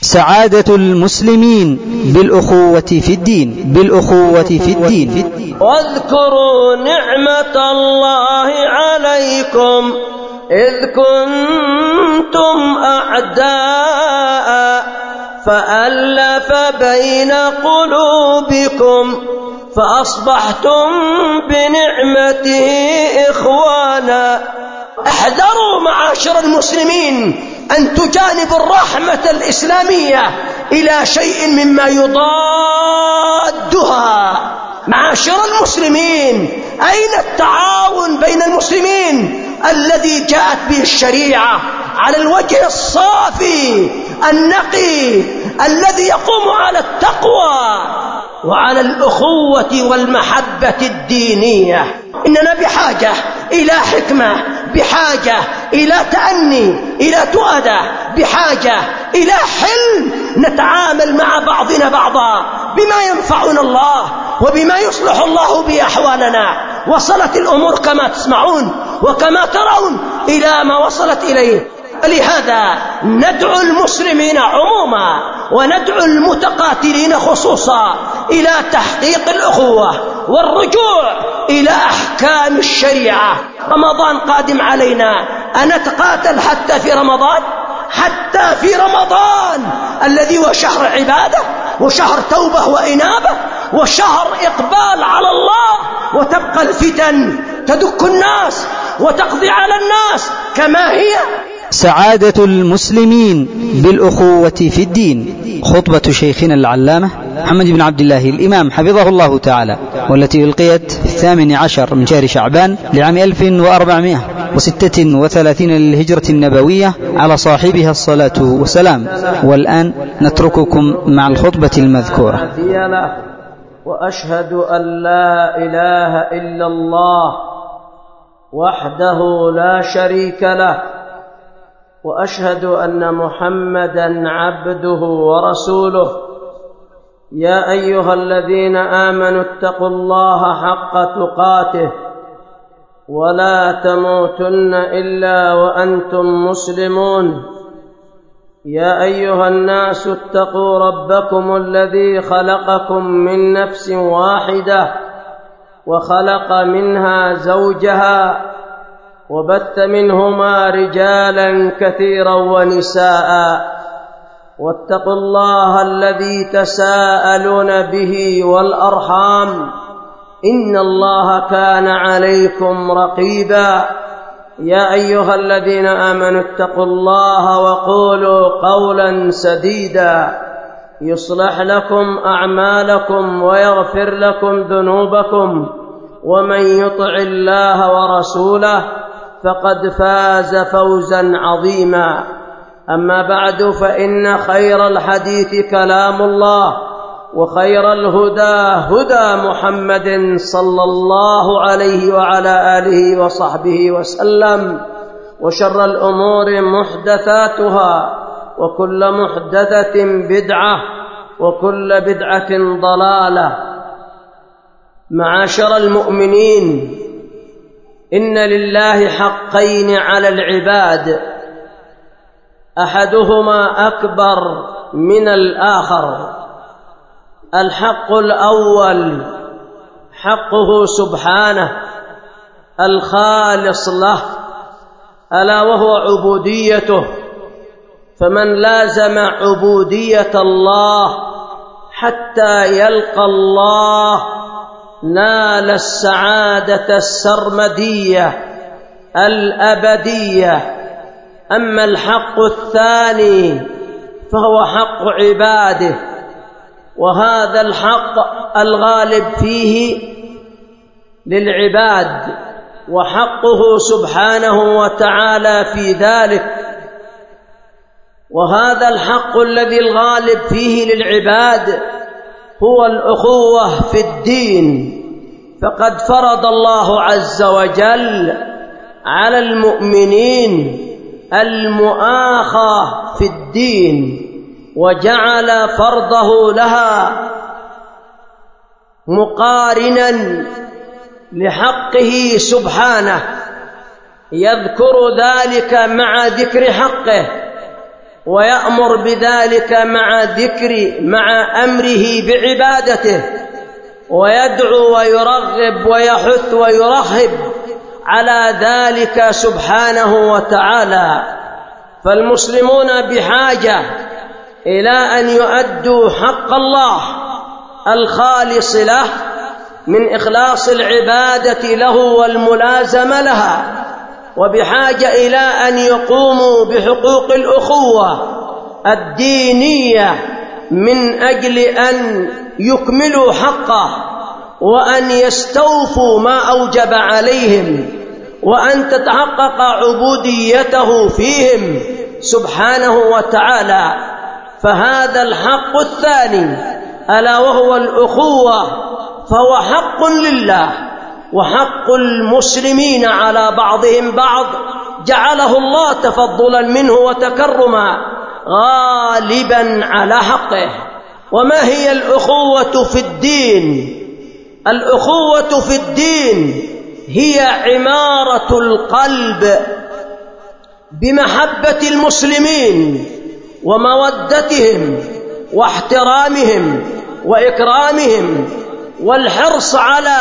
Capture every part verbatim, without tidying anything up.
سعادة المسلمين بالأخوة في الدين بالأخوة في الدين واذكروا نعمة الله عليكم إذ كنتم أعداء فألف بين قلوبكم فأصبحتم بنعمته إخوانا. احذروا معاشر المسلمين أن تجانبوا الرحمة الإسلامية إلى شيء مما يضادها. معاشر المسلمين، أين التعاون بين المسلمين الذي جاءت به الشريعة على الوجه الصافي النقي الذي يقوم على التقوى وعلى الأخوة والمحبة الدينية؟ إننا بحاجة إلى حكمة، بحاجة إلى تأني، إلى تؤدة، بحاجة إلى حلم نتعامل مع بعضنا بعضا بما ينفعنا الله وبما يصلح الله به أحوالنا. وصلت الأمور كما تسمعون وكما ترون إلى ما وصلت إليه. لهذا ندعو المسلمين عموما وندعو المتقاتلين خصوصا إلى تحقيق الأخوة والرجوع إلى أحكام الشريعة. رمضان قادم علينا، أنتقاتل حتى في رمضان؟ حتى في رمضان الذي هو شهر عبادة وشهر توبة وإنابة وشهر إقبال على الله، وتبقى الفتن تدك الناس وتقضي على الناس كما هي. سعادة المسلمين بالأخوة في الدين، خطبة شيخنا العلامة محمد بن عبد الله الإمام حفظه الله تعالى، والتي ألقيت في الثامن عشر من شهر شعبان لعام ألف وأربعمائة وستة وثلاثين للهجرة النبوية على صاحبها الصلاة والسلام. والآن نترككم مع الخطبة المذكورة. وأشهد أن لا إله إلا الله وحده لا شريك له، وأشهد أن محمدًا عبده ورسوله. يا أيها الذين آمنوا اتقوا الله حق تقاته ولا تموتن إلا وأنتم مسلمون. يا أيها الناس اتقوا ربكم الذي خلقكم من نفس واحدة وخلق منها زوجها وبث منهما رجالا كثيرا ونساء، واتقوا الله الذي تساءلون به والأرحام إن الله كان عليكم رقيبا. يا أيها الذين آمنوا اتقوا الله وقولوا قولا سديدا يصلح لكم أعمالكم ويغفر لكم ذنوبكم، ومن يطع الله ورسوله فقد فاز فوزا عظيما. أما بعد، فإن خير الحديث كلام الله، وخير الهدى هدى محمد صلى الله عليه وعلى آله وصحبه وسلم، وشر الأمور محدثاتها، وكل محدثة بدعة، وكل بدعة ضلالة. معاشر المؤمنين، إن لله حقين على العباد، أحدهما أكبر من الآخر. الحق الأول حقه سبحانه الخالص له، ألا وهو عبوديته. فمن لازم عبودية الله حتى يلقى الله نال السعادة السرمدية الأبدية. أما الحق الثاني فهو حق عباده، وهذا الحق الغالب فيه للعباد، وحقه سبحانه وتعالى في ذلك. وهذا الحق الذي الغالب فيه للعباد هو الأخوة في الدين. فقد فرض الله عز وجل على المؤمنين المؤاخاة في الدين، وجعل فرضه لها مقارنا لحقه سبحانه، يذكر ذلك مع ذكر حقه. ويأمر بذلك مع ذكر مع أمره بعبادته، ويدعو ويرغب ويحث ويرهب على ذلك سبحانه وتعالى. فالمسلمون بحاجة إلى أن يؤدوا حق الله الخالص له من إخلاص العبادة له والملازمة لها، وبحاجة إلى أن يقوموا بحقوق الأخوة الدينية من أجل أن يكملوا حقه، وأن يستوفوا ما أوجب عليهم، وأن تتحقق عبوديته فيهم سبحانه وتعالى. فهذا الحق الثاني ألا وهو الأخوة، فهو حق لله وحق المسلمين على بعضهم بعض، جعله الله تفضلا منه وتكرما غالبا على حقه. وما هي الأخوة في الدين؟ الأخوة في الدين هي عمارة القلب بمحبة المسلمين ومودتهم واحترامهم وإكرامهم، والحرص على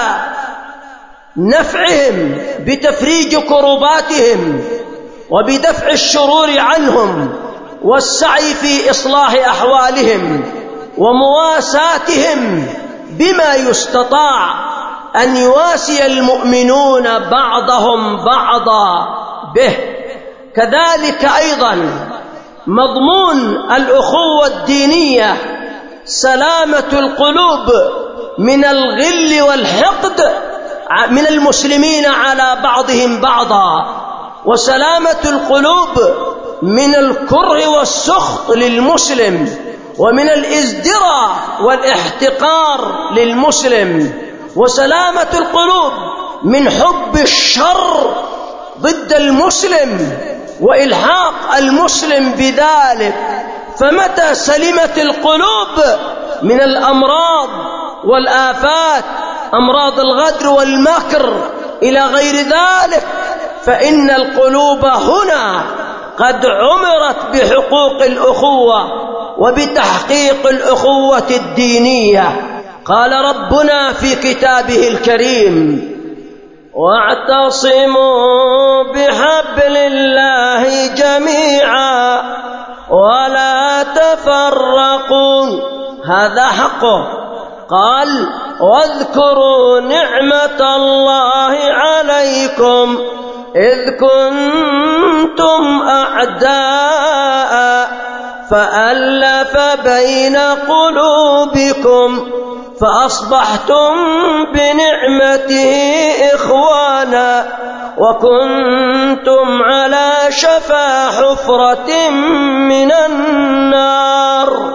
نفعهم بتفريج كرباتهم وبدفع الشرور عنهم، والسعي في إصلاح أحوالهم ومواساتهم بما يستطاع أن يواسي المؤمنون بعضهم بعضا به. كذلك أيضا مضمون الأخوة الدينية سلامة القلوب من الغل والحقد من المسلمين على بعضهم بعضا، وسلامة القلوب من الكره والسخط للمسلم، ومن الازدراء والاحتقار للمسلم، وسلامة القلوب من حب الشر ضد المسلم وإلحاق المسلم بذلك. فمتى سلمت القلوب من الأمراض والآفات، أمراض الغدر والمكر إلى غير ذلك، فإن القلوب هنا قد عمرت بحقوق الأخوة وبتحقيق الأخوة الدينية. قال ربنا في كتابه الكريم: واعتصموا بحبل الله جميعا ولا تفرقوا، هذا حقه. قال: واذكروا نعمة الله عليكم إذ كنتم أعداء فألف بين قلوبكم فأصبحتم بنعمته إخوانا وكنتم على شفا حفرة من النار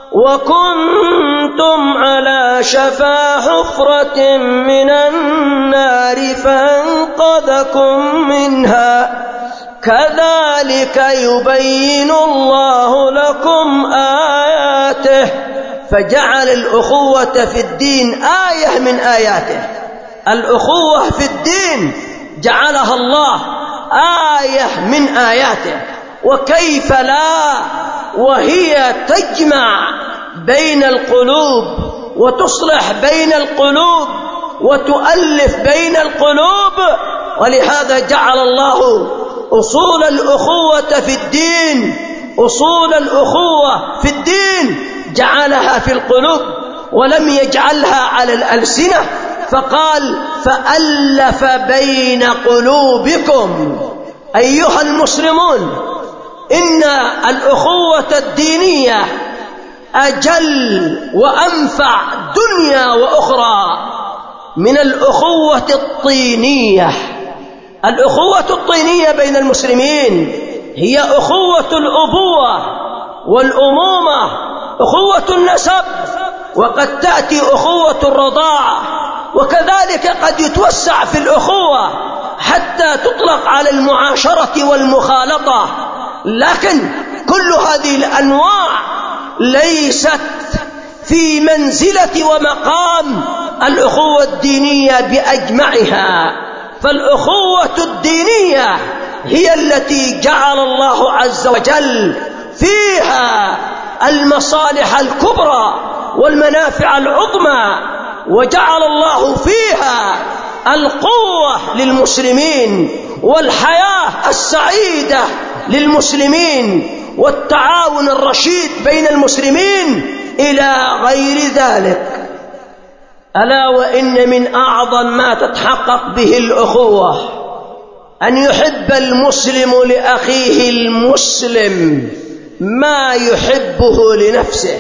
وكنتم على شفا حفرة من النار فانقذكم منها كذلك يبين الله لكم آياته. فجعل الأخوة في الدين آية من آياته. الأخوة في الدين جعلها الله آية من آياته، وكيف لا وهي تجمع بين القلوب وتصلح بين القلوب وتؤلف بين القلوب. ولهذا جعل الله أصول الأخوة في الدين، أصول الأخوة في الدين جعلها في القلوب ولم يجعلها على الألسنة، فقال: فألف بين قلوبكم. أيها المسلمون، إن الأخوة الدينية أجل وأنفع دنيا وأخرى من الأخوة الطينية. الأخوة الطينية بين المسلمين هي أخوة الأبوة والأمومة، أخوة النسب، وقد تأتي أخوة الرضاعة، وكذلك قد يتوسع في الأخوة حتى تطلق على المعاشرة والمخالطة. لكن كل هذه الأنواع ليست في منزلة ومقام الأخوة الدينية بأجمعها. فالأخوة الدينية هي التي جعل الله عز وجل فيها المصالح الكبرى والمنافع العظمى، وجعل الله فيها القوة للمسلمين والحياة السعيدة للمسلمين والتعاون الرشيد بين المسلمين إلى غير ذلك. ألا وإن من أعظم ما تتحقق به الأخوة أن يحب المسلم لأخيه المسلم ما يحبه لنفسه.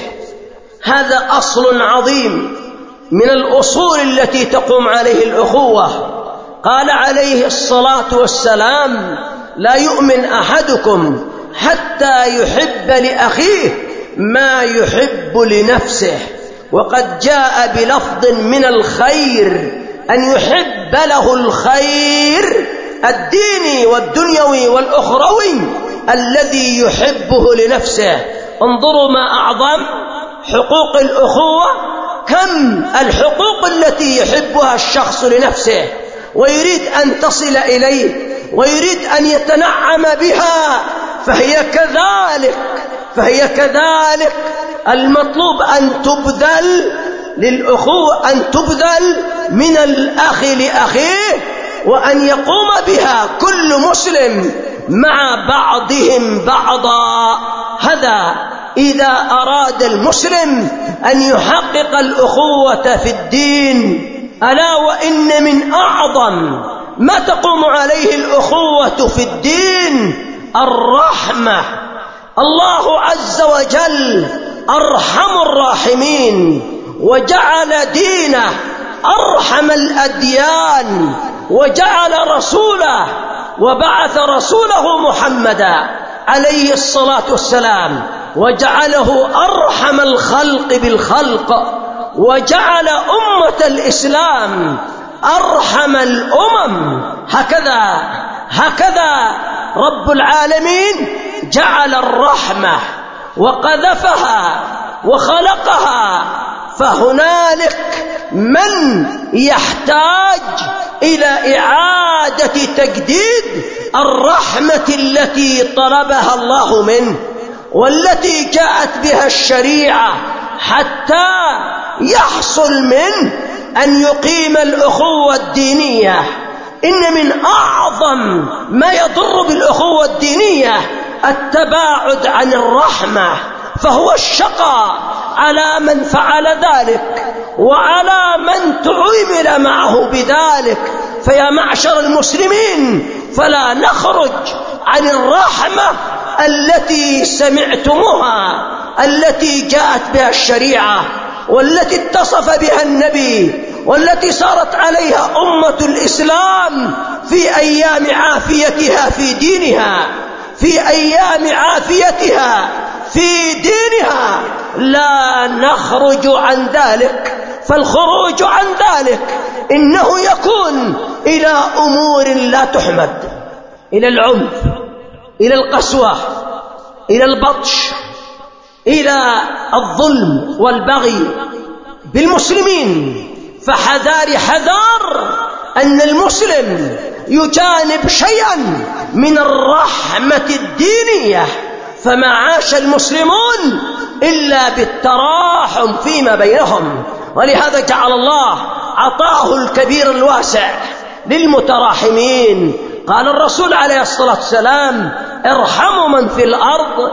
هذا أصل عظيم من الأصول التي تقوم عليه الأخوة. قال عليه الصلاة والسلام: لا يؤمن أحدكم حتى يحب لأخيه ما يحب لنفسه. وقد جاء بلفظ من الخير أن يحب له الخير الديني والدنيوي والأخروي الذي يحبه لنفسه. انظروا ما أعظم حقوق الأخوة، كم الحقوق التي يحبها الشخص لنفسه ويريد أن تصل إليه ويريد أن يتنعم بها، فهي كذلك فهي كذلك المطلوب أن تبذل للأخوة، أن تبذل من الأخ لأخيه، وأن يقوم بها كل مسلم مع بعضهم بعضا. هذا إذا أراد المسلم أن يحقق الأخوة في الدين. ألا وإن من أعظم ما تقوم عليه الأخوة في الدين الرحمة. الله عز وجل أرحم الراحمين، وجعل دينه أرحم الأديان، وجعل رسوله وبعث رسوله محمدا عليه الصلاة والسلام وجعله أرحم الخلق بالخلق، وجعل أمة الإسلام أرحم الأمم. هكذا هكذا رب العالمين جعل الرحمة وقذفها وخلقها. فهنالك من يحتاج إلى إعادة تجديد الرحمة التي طلبها الله منه والتي جاءت بها الشريعة حتى يحصل منه أن يقيم الأخوة الدينية. إن من أعظم ما يضر بالأخوة الدينية التباعد عن الرحمة، فهو الشقاء على من فعل ذلك وعلى من تعامل معه بذلك. فيا معشر المسلمين، فلا نخرج عن الرحمة التي سمعتموها، التي جاءت بها الشريعة، والتي اتصف بها النبي، والتي صارت عليها أمة الإسلام في أيام عافيتها في دينها في أيام عافيتها في دينها. لا نخرج عن ذلك، فالخروج عن ذلك إنه يكون إلى أمور لا تحمد، إلى العنف، إلى القسوة، إلى البطش، إلى الظلم والبغي بالمسلمين. فحذار حذار أن المسلم يجانب شيئا من الرحمة الدينية. فما عاش المسلمون إلا بالتراحم فيما بينهم، ولهذا جعل الله عطاءه الكبير الواسع للمتراحمين. قال الرسول عليه الصلاة والسلام: ارحموا من في الأرض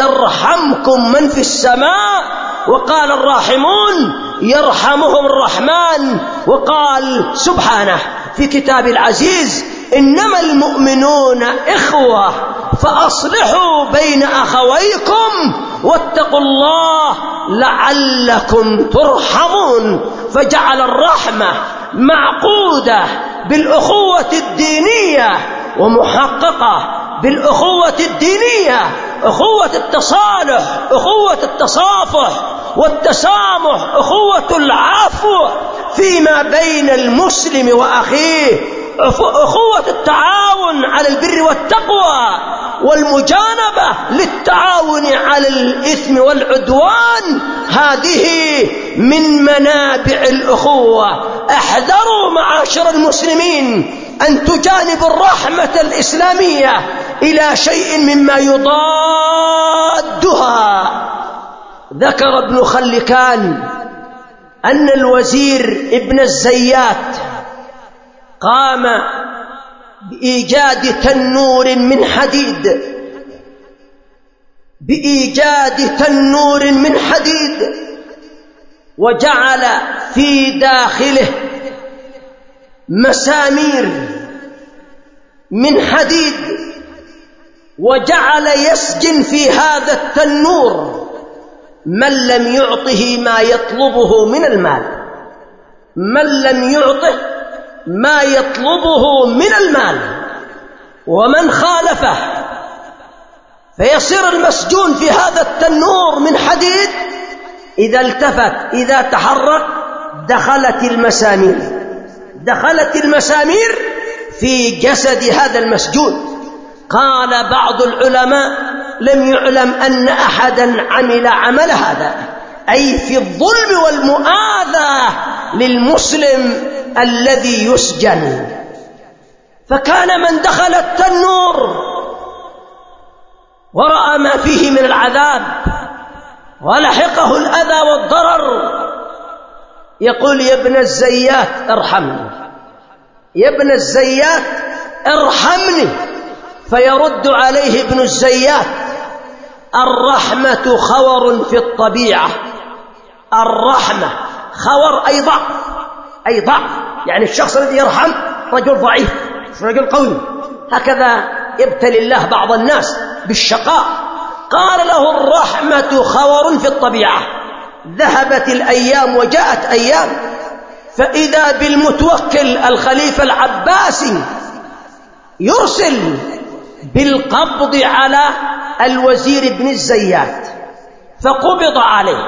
يرحمكم من في السماء. وقال الراحمون يرحمهم الرحمن. وقال سبحانه في كتاب العزيز: إنما المؤمنون إخوة فأصلحوا بين أخويكم واتقوا الله لعلكم ترحمون. فجعل الرحمة معقودة بالأخوة الدينية ومحققة بالأخوة الدينية، أخوة التصالح، أخوة التصافح والتسامح، أخوة العفو فيما بين المسلم وأخيه، أخوة التعاون على البر والتقوى والمجانبة للتعاون على الإثم والعدوان. هذه من منابع الأخوة. احذروا معاشر المسلمين أن تجانبوا الرحمة الإسلامية إلى شيء مما يضادها. ذكر ابن خلكان أن الوزير ابن الزيات قام بإيجاد تنور من حديد بإيجاد تنور من حديد وجعل في داخله مسامير من حديد، وجعل يسجن في هذا التنور من لم يعطه ما يطلبه من المال، من لم يعطه ما يطلبه من المال، ومن خالفه فيصير المسجون في هذا التنور من حديد إذا التفت إذا تحرك دخلت المسامير دخلت المسامير في جسد هذا المسجون. قال بعض العلماء لم يعلم أن أحدا عمل عمل هذا، أي في الظلم والمؤاذاة للمسلم الذي يسجن. فكان من دخل التنور ورأى ما فيه من العذاب ولحقه الأذى والضرر يقول يا ابن الزيات ارحمني، يا ابن الزيات ارحمني، فيرد عليه ابن الزيات الرحمة خور في الطبيعة. الرحمة خور أي ضعف، أي ضعف، يعني الشخص الذي يرحم رجل ضعيف رجل قوي، هكذا يبتلي الله بعض الناس بالشقاء. قال له الرحمة خور في الطبيعة. ذهبت الأيام وجاءت أيام، فإذا بالمتوكل الخليفة العباسي يرسل بالقبض على الوزير ابن الزيات، فقبض عليه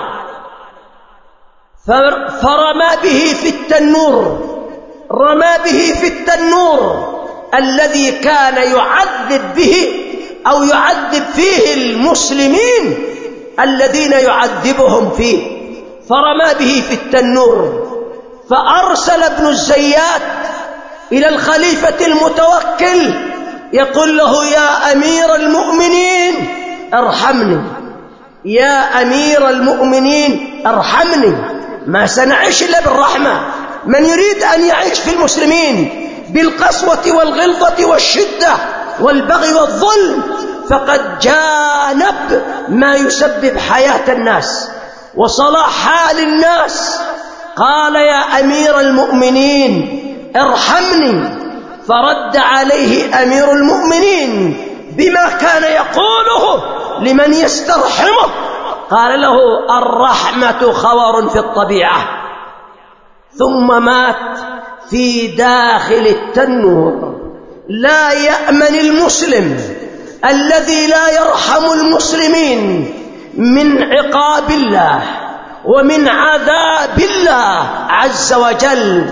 فرمى به في التنور، رمى به في التنور الذي كان يعذب به أو يعذب فيه المسلمين الذين يعذبهم فيه، فرمى به في التنور. فأرسل ابن الزيات إلى الخليفة المتوكل يقول له يا أمير المؤمنين ارحمني، يا أمير المؤمنين ارحمني، ما سنعيش إلا بالرحمة. من يريد أن يعيش في المسلمين بالقسوة والغلظة والشدة والبغي والظلم فقد جانب ما يسبب حياة الناس وصلاح حال الناس. قال يا أمير المؤمنين ارحمني، فرد عليه أمير المؤمنين بما كان يقوله لمن يسترحمه، قال له الرحمة خور في الطبيعة. ثم مات في داخل التنور. لا يأمن المسلم الذي لا يرحم المسلمين من عقاب الله ومن عذاب الله عز وجل.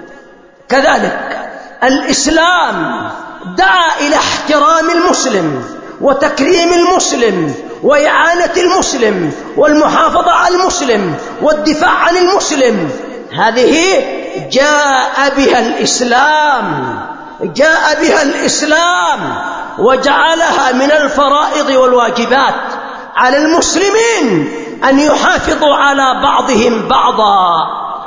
كذلك الإسلام دعا إلى احترام المسلم وتكريم المسلم وإعانة المسلم والمحافظة على المسلم والدفاع عن المسلم. هذه جاء بها الإسلام جاء بها الإسلام وجعلها من الفرائض والواجبات على المسلمين أن يحافظوا على بعضهم بعضا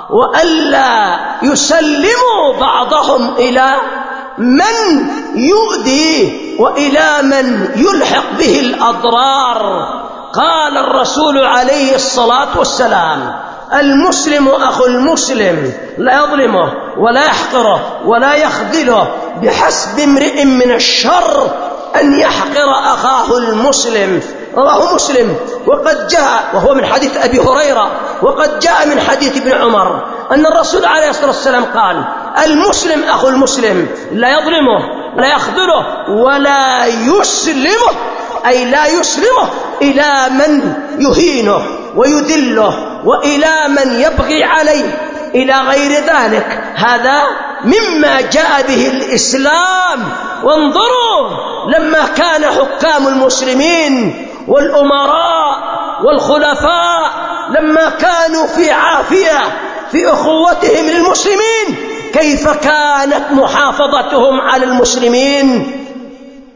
وألا يسلموا بعضهم إلى من يؤذي وإلى من يلحق به الأضرار. قال الرسول عليه الصلاة والسلام المسلم أخو المسلم لا يظلمه ولا يحقره ولا يخذله، بحسب امرئ من الشر أن يحقر أخاه المسلم. رواه مسلم. وقد جاء وهو من حديث أبي هريرة، وقد جاء من حديث ابن عمر أن الرسول عليه الصلاة والسلام قال المسلم أخو المسلم لا يظلمه ولا يخذله ولا يسلمه، أي لا يسلمه إلى من يهينه ويذله وإلى من يبغي عليه إلى غير ذلك. هذا مما جاء به الإسلام. وانظروا لما كان حكام المسلمين والأمراء والخلفاء لما كانوا في عافية في أخوتهم للمسلمين كيف كانت محافظتهم على المسلمين.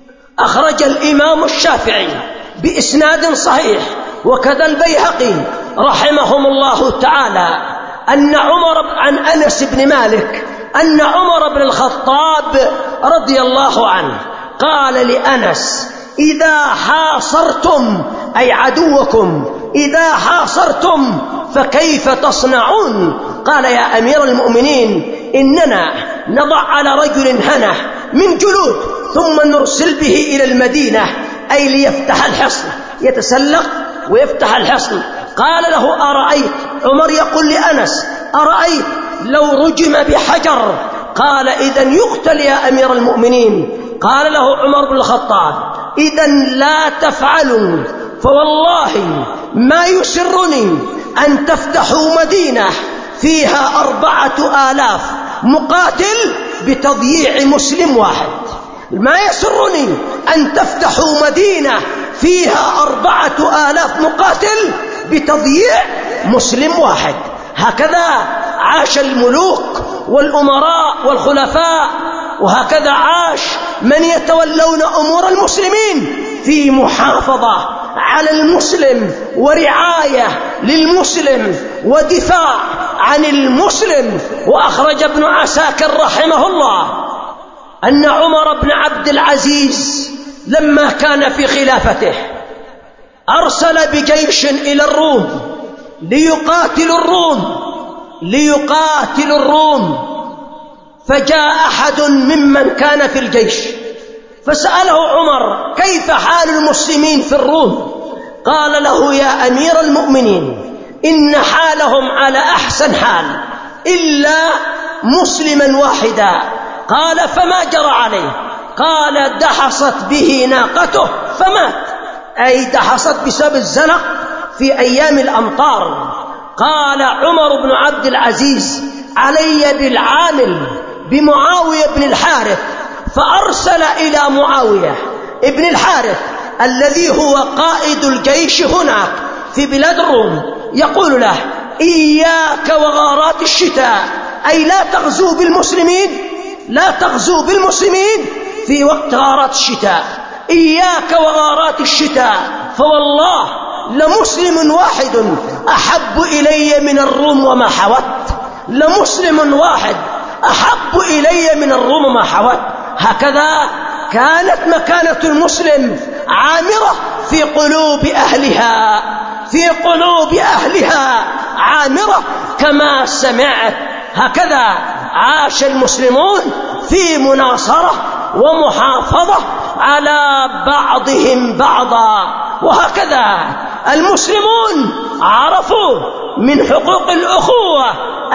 أخرج الإمام الشافعي بإسناد صحيح وكذا البيهقي رحمهم الله تعالى أن عمر عن أنس بن مالك أن عمر بن الخطاب رضي الله عنه قال لأنس: إذا حاصرتم أي عدوكم إذا حاصرتم فكيف تصنعون؟ قال: يا أمير المؤمنين، إننا نضع على رجل هنة من جلود ثم نرسل به إلى المدينة، أي ليفتح الحصن، يتسلق ويفتح الحصن. قال له: أرأيت؟ عمر يقول لأنس: أرأيت لو رجم بحجر؟ قال: إذن يقتل يا أمير المؤمنين. قال له عمر بن الخطاب: إذن لا تفعلوا، فوالله ما يسرني أن تفتحوا مدينة فيها أربعة آلاف مقاتل بتضييع مسلم واحد. ما يسرني أن تفتحوا مدينة فيها أربعة آلاف مقاتل بتضييع مسلم واحد. هكذا عاش الملوك والأمراء والخلفاء، وهكذا عاش من يتولون أمور المسلمين في محافظة على المسلم ورعاية للمسلم ودفاع عن المسلم. وأخرج ابن عساكر رحمه الله أن عمر بن عبد العزيز لما كان في خلافته أرسل بجيش إلى الروم ليقاتلوا الروم ليقاتلوا الروم فجاء أحد ممن كان في الجيش فسأله عمر: كيف حال المسلمين في الروم؟ قال له: يا أمير المؤمنين، إن حالهم على أحسن حال إلا مسلما واحدا. قال: فما جرى عليه؟ قال: دحصت به ناقته فمات، أي دحصت بسبب الزنق في أيام الأمطار. قال عمر بن عبد العزيز: علي بالعامل بمعاوية بن الحارث، فأرسل إلى معاوية ابن الحارث الذي هو قائد الجيش هناك في بلاد الروم، يقول له: إياك وغارات الشتاء، أي لا تغزو بالمسلمين لا تغزو بالمسلمين في وقت غارات الشتاء، إياك وغارات الشتاء، فوالله لمسلم واحد أحب إلي من الروم وما حوت، لمسلم واحد أحب إلي من الروم وما حوت. هكذا كانت مكانة المسلم عامرة في قلوب أهلها في قلوب أهلها عامرة كما سمعت. هكذا عاش المسلمون في مناصرة ومحافظة على بعضهم بعضا. وهكذا المسلمون عرفوا من حقوق الأخوة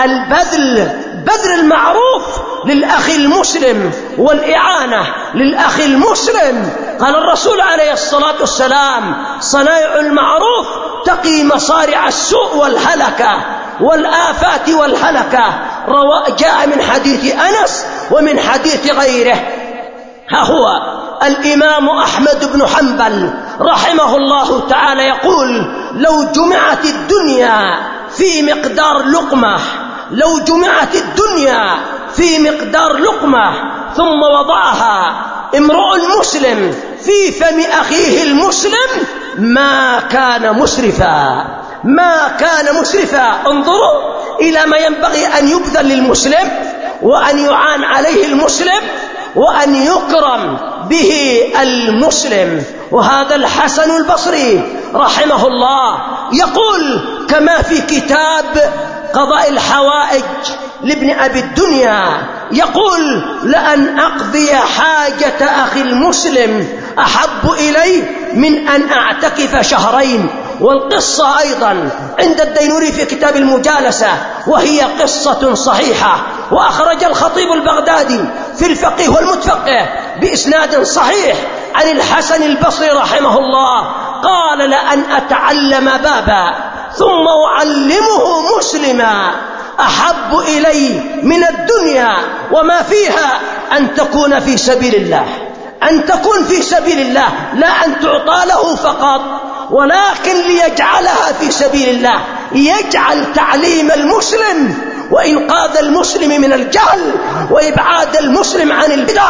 البذل بذل المعروف للأخ المسلم والإعانة للأخ المسلم. قال الرسول عليه الصلاة والسلام: صنائع المعروف تقي مصارع السوء والهلكة والآفات والهلكة. جاء من حديث أنس ومن حديث غيره. ها هو الإمام أحمد بن حنبل رحمه الله تعالى يقول: لو جمعت الدنيا في مقدار لقمة لو جمعت الدنيا في مقدار لقمة ثم وضعها امرؤ مسلم في فم أخيه المسلم ما كان مسرفا ما كان مسرفا. انظروا إلى ما ينبغي أن يبذل للمسلم وأن يعان عليه المسلم وأن يكرم به المسلم. وهذا الحسن البصري رحمه الله يقول كما في كتاب قضاء الحوائج لابن أبي الدنيا، يقول: لأن أقضي حاجة أخي المسلم أحب إلي من أن أعتكف شهرين. والقصة أيضا عند الدينوري في كتاب المجالسة، وهي قصة صحيحة، وأخرج الخطيب البغدادي في الفقه والمتفقه بإسناد صحيح عن الحسن البصري رحمه الله قال: لأن أتعلم بابا ثم أعلمه مسلما أحب إلي من الدنيا وما فيها أن تكون في سبيل الله أن تكون في سبيل الله، لا أن تعطى له فقط، ولكن ليجعلها في سبيل الله، يجعل تعليم المسلم وإنقاذ المسلم من الجهل وإبعاد المسلم عن البدع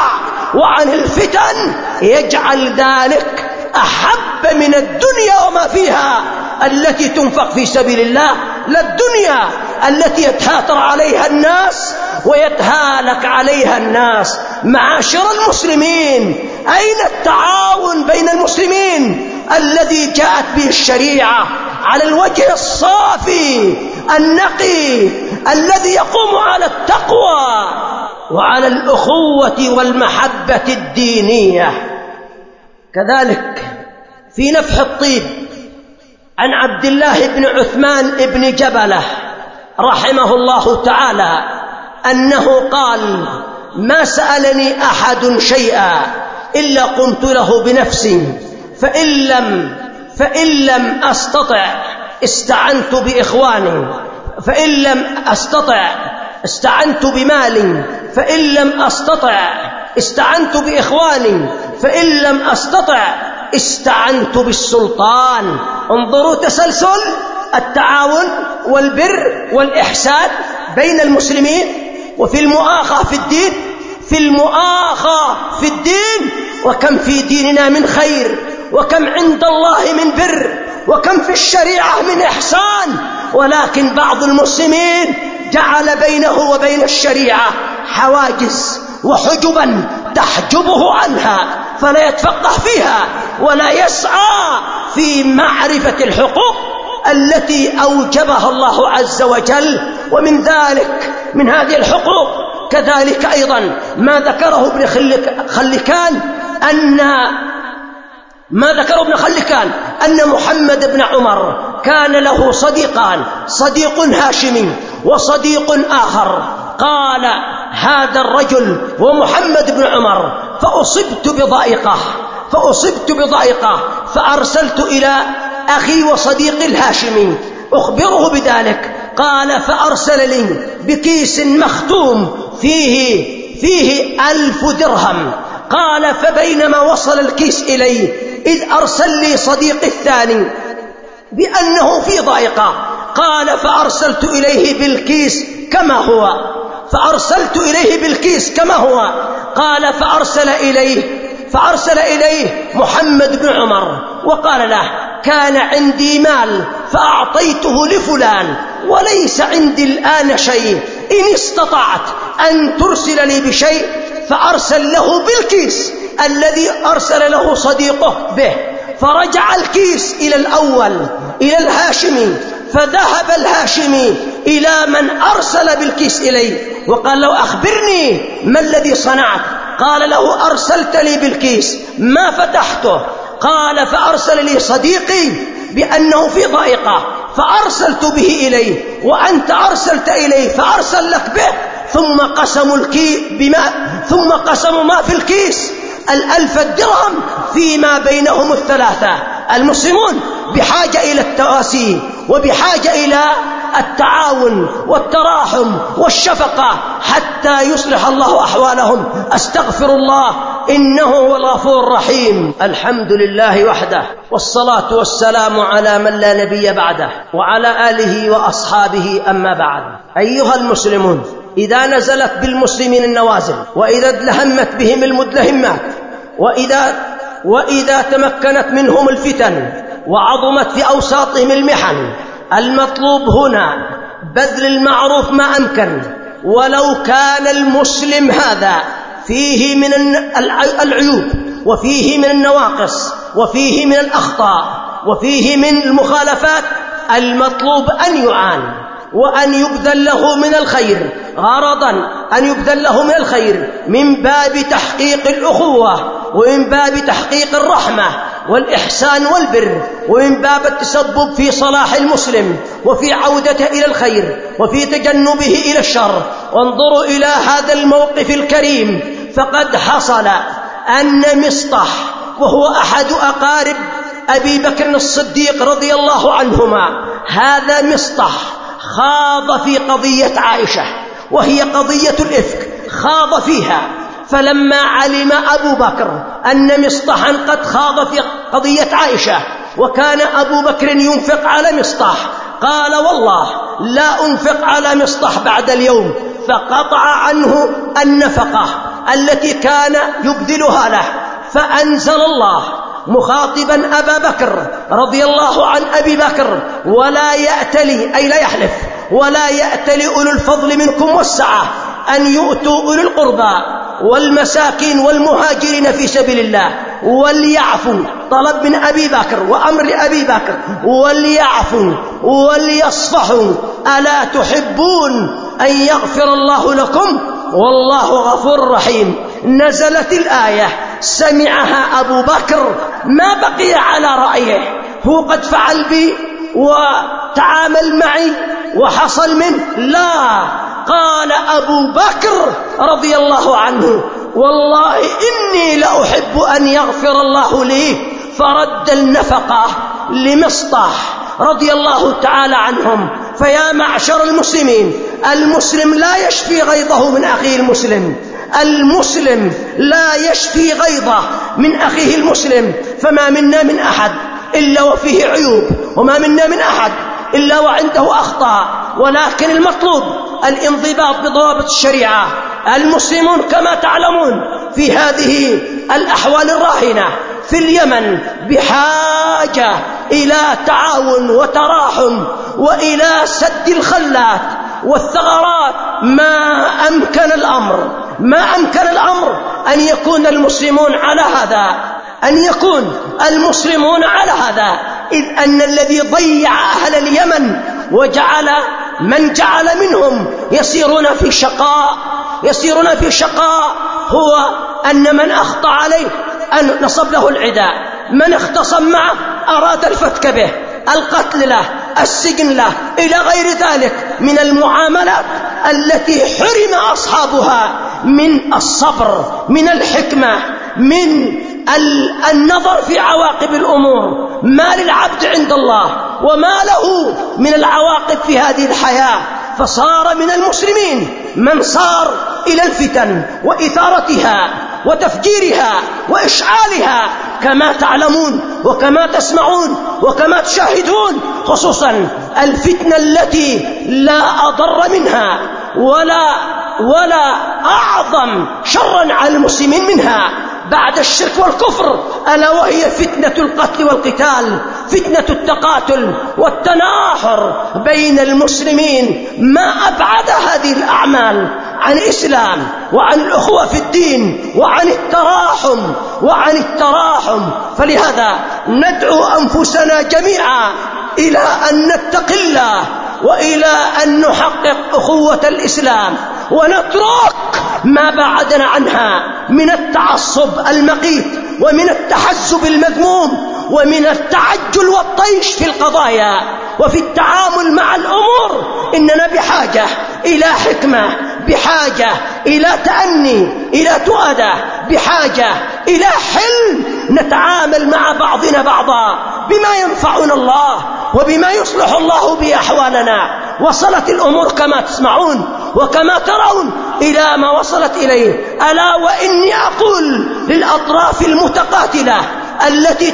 وعن الفتن يجعل ذلك أحب من الدنيا وما فيها التي تنفق في سبيل الله، لا الدنيا التي يتهاتر عليها الناس ويتهالك عليها الناس. معاشر المسلمين، أين التعاون بين المسلمين الذي جاءت به الشريعة على الوجه الصافي النقي الذي يقوم على التقوى وعلى الأخوة والمحبة الدينية؟ كذلك في نفح الطيب عن عبد الله بن عثمان بن جبلة رحمه الله تعالى أنه قال: ما سألني أحد شيئا إلا قمت له بنفسي، فإن لم, فإن لم أستطع استعنت بإخواني، فإن لم أستطع استعنت بمالي، فإن لم أستطع استعنت بإخواني، فإن لم أستطع استعنت بالسلطان. انظروا تسلسل التعاون والبر والإحسان بين المسلمين. وفي المؤاخاة في الدين، في المؤاخاة في الدين، وكم في ديننا من خير، وكم عند الله من بر، وكم في الشريعة من إحسان، ولكن بعض المسلمين جعل بينه وبين الشريعة حواجز وحجبا تحجبه عنها، فلا يتفقه فيها ولا يسعى في معرفة الحقوق التي أوجبها الله عز وجل. ومن ذلك من هذه الحقوق كذلك أيضا ما ذكره ابن خلكان أن ما ذكره ابن خلكان أن محمد بن عمر كان له صديقان، صديق هاشمي وصديق آخر. قال هذا الرجل ومحمد بن عمر: فأصبت بضائقة فأصبت بضائقة فأرسلت إلى أخي وصديق الهاشمي أخبره بذلك. قال: فأرسل لي بكيس مختوم فيه فيه ألف درهم. قال: فبينما وصل الكيس إلي إذ أرسل لي صديق الثاني بأنه في ضائقة. قال: فأرسلت إليه بالكيس كما هو فأرسلت إليه بالكيس كما هو قال: فأرسل إليه فأرسل إليه محمد بن عمر وقال له: كان عندي مال فأعطيته لفلان وليس عندي الآن شيء، إن استطعت أن ترسل لي بشيء. فأرسل له بالكيس الذي أرسل له صديقه به. فرجع الكيس إلى الأول إلى الهاشمي، فذهب الهاشمي إلى من أرسل بالكيس إليه وقال له: أخبرني ما الذي صنعت؟ قال له: أرسلت لي بالكيس ما فتحته. قال: فأرسل لي صديقي بأنه في ضائقة فأرسلت به إليه، وأنت أرسلت إليه فأرسل لك به. ثم قسموا الكيس بما ثم قسموا ما في الكيس الألف الدرهم فيما بينهم الثلاثة. المسلمون بحاجة إلى التواسي وبحاجة إلى التعاون والتراحم والشفقة حتى يصلح الله أحوالهم. أستغفر الله إنه هو الغفور الرحيم. الحمد لله وحده، والصلاة والسلام على من لا نبي بعده وعلى آله وأصحابه. أما بعد، أيها المسلمون، إذا نزلت بالمسلمين النوازل، وإذا ادلهمت بهم المدلهمات، وإذا, وإذا تمكنت منهم الفتن، وعظمت في أوساطهم المحن، المطلوب هنا بذل المعروف ما أمكن، ولو كان المسلم هذا فيه من العيوب، وفيه من النواقص، وفيه من الأخطاء، وفيه من المخالفات. المطلوب أن يعان وأن يبذل له من الخير، غرضا أن يبذل له من الخير من باب تحقيق الأخوة، ومن باب تحقيق الرحمة والإحسان والبر، ومن باب التسبب في صلاح المسلم وفي عودته إلى الخير وفي تجنبه إلى الشر. وانظروا إلى هذا الموقف الكريم، فقد حصل أن مصطح وهو أحد أقارب أبي بكر الصديق رضي الله عنهما، هذا مصطح خاض في قضية عائشة وهي قضية الإفك، خاض فيها. فلما علم أبو بكر أن مصطحا قد خاض في قضية عائشة، وكان أبو بكر ينفق على مصطح، قال: والله لا أنفق على مصطح بعد اليوم، فقطع عنه النفقة التي كان يبذلها له. فأنزل الله مخاطبا أبا بكر رضي الله عن أبي بكر: ولا يأتلي، أي لا يحلف، ولا يأتلي أولو الفضل منكم والسعة أن يؤتوا أولو القربى والمساكين والمهاجرين في سبيل الله وليعفوا. طلب من أبي بكر وأمر لأبي بكر: وليعفوا وليصفحوا، ألا تحبون أن يغفر الله لكم والله غفور رحيم. نزلت الآية، سمعها أبو بكر، ما بقي على رأيه، هو قد فعل بي وتعامل معي وحصل منه، لا، قال أبو بكر رضي الله عنه: والله إني لأحب أن يغفر الله لي، فرد النفقة لمصطح رضي الله تعالى عنهم. فيا معشر المسلمين، المسلم لا يشفي غيظه من أخيه المسلم، المسلم لا يشفي غيظه من أخيه المسلم. فما منا من أحد إلا وفيه عيوب، وما منا من أحد إلا وعنده أخطاء، ولكن المطلوب الانضباط بضوابط الشريعة. المسلمون كما تعلمون في هذه الأحوال الراهنة في اليمن بحاجة إلى تعاون وتراحم وإلى سد الخلات والثغرات. ما أمكن الأمر ما أمكن الأمر أن يكون المسلمون على هذا أن يكون المسلمون على هذا إذ أن الذي ضيع أهل اليمن وجعل من جعل منهم يسيرون في شقاء يسيرون في شقاء هو أن من أخطأ عليه أن نصب له العداء، من اختصم معه أراد الفتك به، القتل له، السجن له، إلى غير ذلك من المعاملات التي حرم أصحابها من الصبر، من الحكمة، من النظر في عواقب الأمور. ما للعبد عند الله وما له من العواقب في هذه الحياة. فصار من المسلمين من صار إلى الفتن وإثارتها وتفجيرها وإشعالها كما تعلمون وكما تسمعون وكما تشاهدون، خصوصا الفتنة التي لا أضر منها ولا ولا أعظم شرا على المسلمين منها بعد الشرك والكفر، ألا وهي فتنة القتل والقتال، فتنة التقاتل والتناحر بين المسلمين. ما أبعد هذه الأعمال عن الإسلام وعن الأخوة في الدين وعن التراحم وعن التراحم. فلهذا ندعو أنفسنا جميعا إلى أن نتقي الله وإلى أن نحقق أخوة الإسلام ونترك ما بعدنا عنها من التعصب المقيت ومن التحزب المذموم ومن التعجل والطيش في القضايا وفي التعامل مع الأمور. إننا بحاجة إلى حكمة، بحاجة إلى تأني، إلى تؤدة، بحاجة إلى حلم نتعامل مع بعضنا بعضا بما ينفعنا الله وبما يصلح الله به أحوالنا. وصلت الأمور كما تسمعون وكما ترون إلى ما وصلت إليه. ألا وإني أقول للأطراف المتقاتلة التي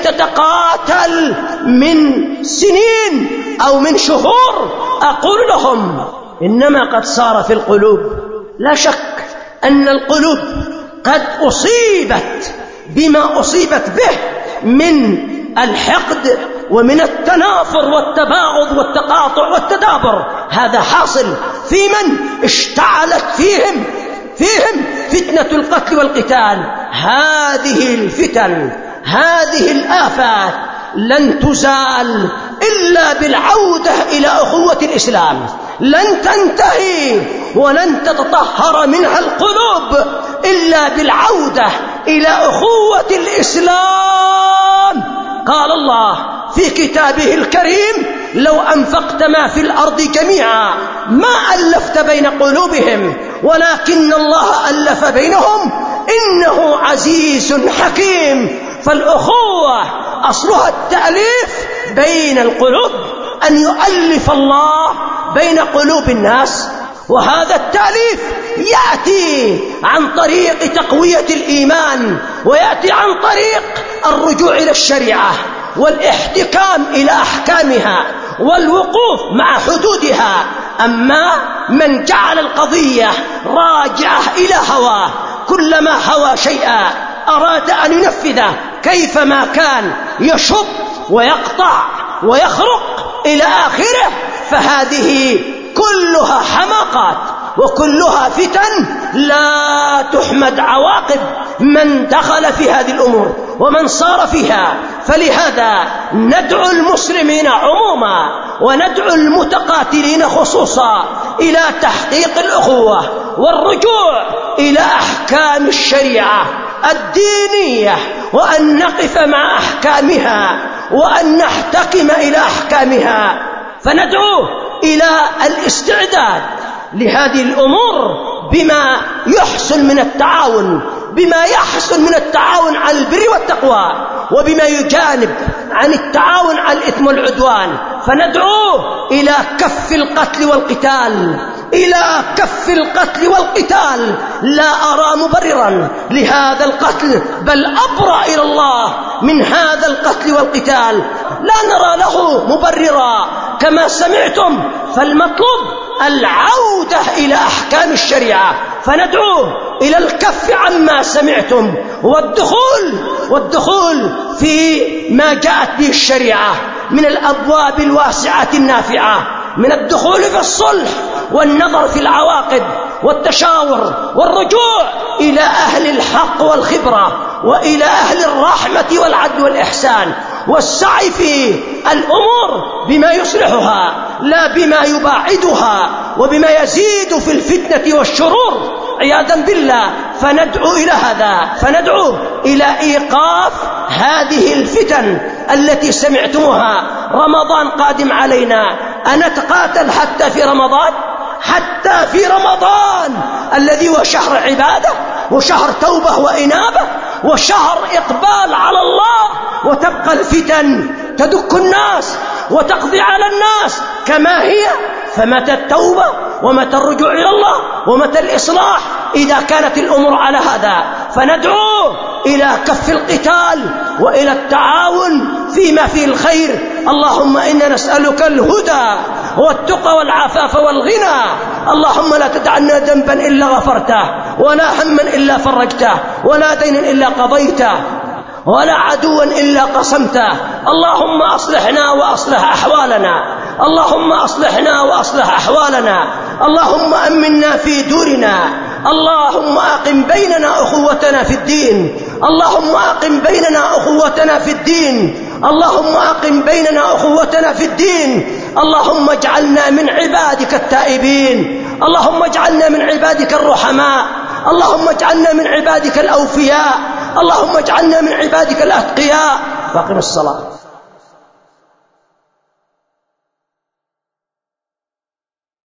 تتقاتل من سنين أو من شهور، أقول لهم إنما قد صار في القلوب. لا شك أن القلوب قد أصيبت بما أصيبت به من الحقد ومن التنافر والتباغض والتقاطع والتدابر. هذا حاصل في من اشتعلت فيهم فيهم فتنة القتل والقتال. هذه الفتن، هذه الآفات لن تزال إلا بالعودة إلى أخوة الإسلام، لن تنتهي ولن تتطهر منها القلوب إلا بالعودة إلى أخوة الإسلام. قال الله في كتابه الكريم: لو أنفقت ما في الأرض جميعا ما ألفت بين قلوبهم ولكن الله ألف بينهم إنه عزيز حكيم. فالأخوة أصلها التأليف بين القلوب، أن يؤلف الله بين قلوب الناس. وهذا التأليف يأتي عن طريق تقوية الإيمان، ويأتي عن طريق الرجوع إلى الشريعة والاحتكام إلى أحكامها والوقوف مع حدودها. أما من جعل القضية راجعة إلى هواه كلما هوى شيئا أراد أن ينفذه كيفما كان، يشط ويقطع ويخرق إلى آخره، فهذه كلها حماقات وكلها فتن لا تحمد عواقب من دخل في هذه الأمور ومن صار فيها. فلهذا ندعو المسلمين عموما وندعو المتقاتلين خصوصا إلى تحقيق الأخوة والرجوع إلى أحكام الشريعة الدينية، وأن نقف مع أحكامها وأن نحتكم إلى أحكامها. فندعو إلى الاستعداد لهذه الأمور بما يحصل من التعاون بما يحصل من التعاون على البر والتقوى، وبما يجانب عن التعاون على الإثم والعدوان. فندعو إلى كف القتل والقتال إلى كف القتل والقتال. لا أرى مبررا لهذا القتل، بل أبرأ إلى الله من هذا القتل والقتال. لا نرى له مبررا كما سمعتم، فالمطلوب العودة إلى أحكام الشريعة. فندعو إلى الكف عما سمعتم والدخول والدخول في ما جاءت به الشريعة من الأبواب الواسعة النافعة، من الدخول في الصلح والنظر في العواقب والتشاور والرجوع إلى أهل الحق والخبرة وإلى أهل الرحمة والعدل والإحسان، والسعي في الأمور بما يصلحها لا بما يباعدها وبما يزيد في الفتنة والشرور عياذا بالله. فندعو إلى هذا، فندعو إلى إيقاف هذه الفتن التي سمعتموها. رمضان قادم علينا، أنتقاتل حتى في رمضان؟ حتى في رمضان الذي هو شهر عبادة وشهر توبة وإنابة وشهر إقبال على الله، وتبقى الفتن تدك الناس وتقضي على الناس كما هي؟ فمتى التوبة ومتى الرجوع إلى الله ومتى الإصلاح إذا كانت الأمور على هذا؟ فندعو إلى كف القتال وإلى التعاون فيما فيه الخير. اللهم إنا نسألك الهدى والتقى والعفاف والغنى. اللهم لا تدع لنا ذنبا إلا غفرته، ولا هما إلا فرجته، ولا دينا إلا قضيته، ولا عدوا إلا قصمته. اللهم أصلحنا وأصلح أحوالنا، اللهم أصلحنا وأصلح أحوالنا، اللهم أمنا في دورنا، اللهم أقم بيننا أخوتنا في الدين، اللهم أقم بيننا أخوتنا في الدين، اللهم أقم بيننا أخوتنا في الدين. اللهم اجعلنا من عبادك التائبين، اللهم اجعلنا من عبادك الرحماء، اللهم اجعلنا من عبادك الأوفياء، اللهم اجعلنا من عبادك الأتقياء. واقم الصلاة.